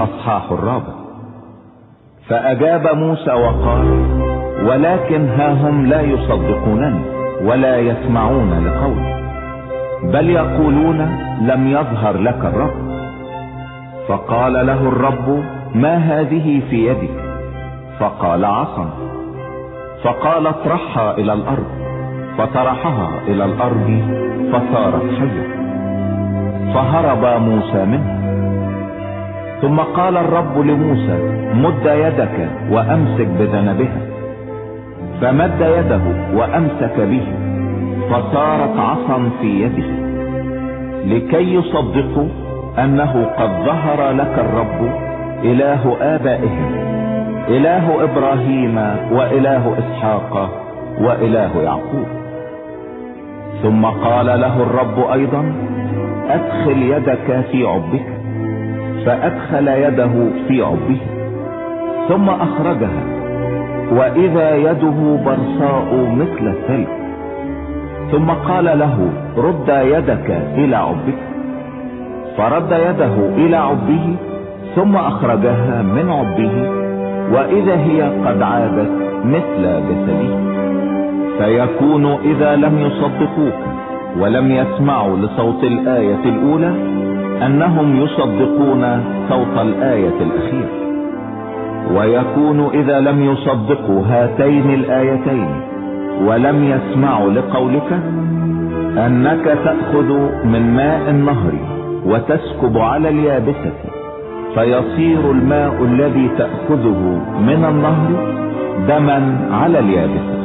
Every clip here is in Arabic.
الأصحاح 4. فأجاب موسى وقال: ولكن ها هم لا يصدقونني ولا يسمعون لقولي، بل يقولون لم يظهر لك الرب. فقال له الرب: ما هذه في يدك؟ فقال: عصا. فقال: اطرحها الى الارض. فطرحها الى الارض فصارت حية، فهرب موسى منه. ثم قال الرب لموسى: مد يدك وامسك بذنبها. فمد يده وامسك به، فصارت عصا في يده، لكي يصدقوا انه قد ظهر لك الرب اله ابائهم، اله ابراهيم واله اسحاق واله يعقوب. ثم قال له الرب ايضا: ادخل يدك في عبك. فادخل يده في عبه ثم اخرجها، واذا يده برصاء مثل الثلج. ثم قال له: رد يدك الى عبك. فرد يده الى عبه ثم اخرجها من عبه، واذا هي قد عادت مثل جسده. فيكون اذا لم يصدقوك ولم يسمعوا لصوت الآية الاولى انهم يصدقون صوت الآية الاخيرة. ويكون اذا لم يصدقوا هاتين الآيتين ولم يسمعوا لقولك انك تأخذ من ماء النهر وتسكب على اليابسة، فيصير الماء الذي تأخذه من النهر دما على اليابسة.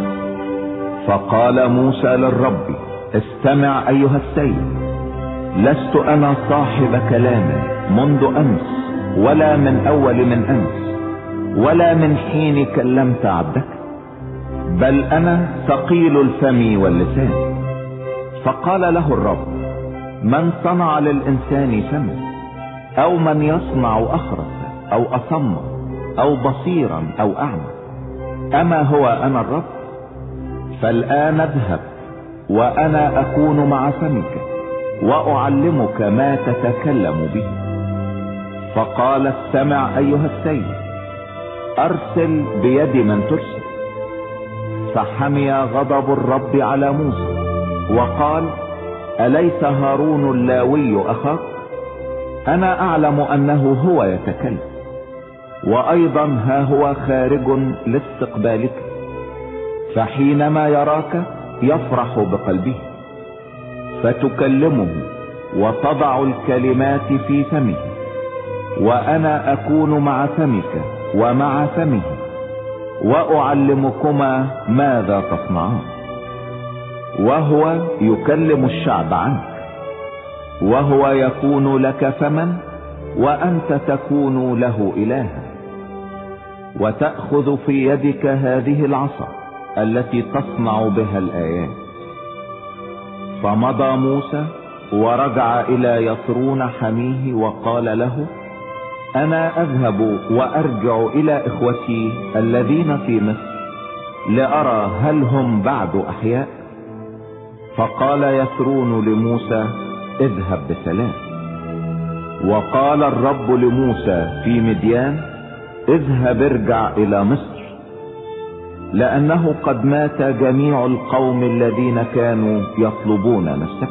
فقال موسى للرب: استمع ايها السيد، لست انا صاحب كلام منذ امس ولا من اول من امس ولا من حين كلمت عبدك، بل انا ثقيل الفم واللسان. فقال له الرب: من صنع للانسان فما، او من يصنع اخرس او اصم او بصيرا او اعمى؟ اما هو انا الرب؟ فالان اذهب وانا اكون مع فمك واعلمك ما تتكلم به. فقال: استمع ايها السيد، ارسل بيد من ترسل. فحمي غضب الرب على موسى وقال: أليس هارون اللاوي أخاك؟ أنا أعلم أنه هو يتكلم، وأيضا ها هو خارج لاستقبالك، فحينما يراك يفرح بقلبه، فتكلمه وتضع الكلمات في فمه، وأنا أكون مع فمك ومع فمه، وأعلمكما ماذا تصنعان. وهو يكلم الشعب عنك، وهو يكون لك فما، وأنت تكون له إلها. وتأخذ في يدك هذه العصا التي تصنع بها الآيات. فمضى موسى ورجع إلى يثرون حميه وقال له: أنا أذهب وأرجع إلى إخوتي الذين في مصر لأرى هل هم بعد أحياء. فقال يثرون لموسى: اذهب بسلام. وقال الرب لموسى في مديان: اذهب ارجع إلى مصر، لأنه قد مات جميع القوم الذين كانوا يطلبون نفسك.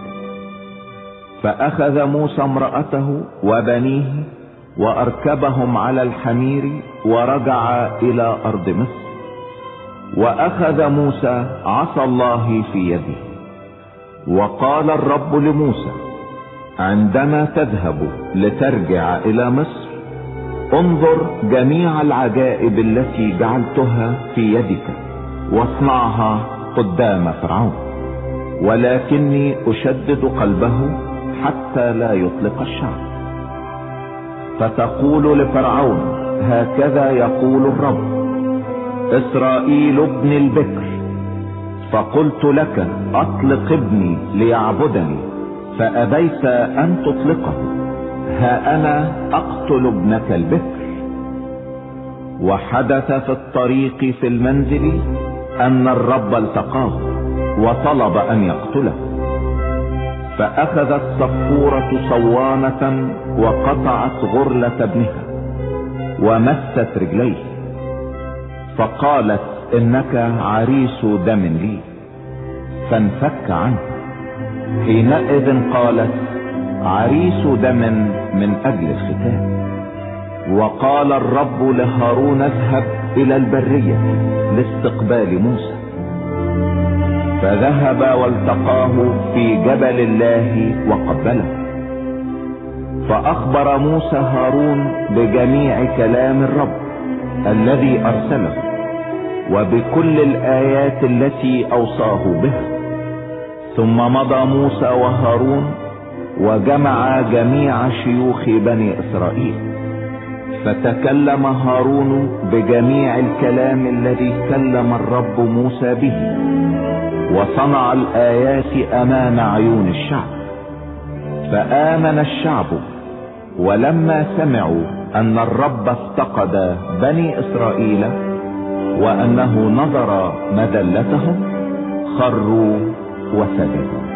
فأخذ موسى امرأته وبنيه وأركبهم على الحمير ورجع إلى أرض مصر. وأخذ موسى عصا الله في يده. وقال الرب لموسى: عندما تذهب لترجع إلى مصر، انظر جميع العجائب التي جعلتها في يدك واصنعها قدام فرعون، ولكني أشدد قلبه حتى لا يطلق الشعب. فتقول لفرعون: هكذا يقول الرب: إسرائيل ابني البكر، فقلت لك أطلق ابني ليعبدني فأبيت أن تطلقه، ها أنا أقتل ابنك البكر. وحدث في الطريق في المنزل أن الرب التقاه وطلب أن يقتله. فأخذت صفورة صوانة وقطعت غرلة ابنها ومست رجليه، فقالت انك عريس دم لي، فانفك عنه. حينئذ قالت عريس دم من اجل الختان. وقال الرب لهارون اذهب الى البرية لاستقبال موسى. فذهب والتقاه في جبل الله وقبله. فاخبر موسى هارون بجميع كلام الرب الذي ارسله وبكل الايات التي اوصاه بها. ثم مضى موسى وهارون وجمع جميع شيوخ بني اسرائيل. فتكلم هارون بجميع الكلام الذي كلم الرب موسى به، وصنع الايات امام عيون الشعب. فآمن الشعب، ولما سمعوا ان الرب افتقد بني اسرائيل وانه نظر مذلتهم خروا وسجدوا.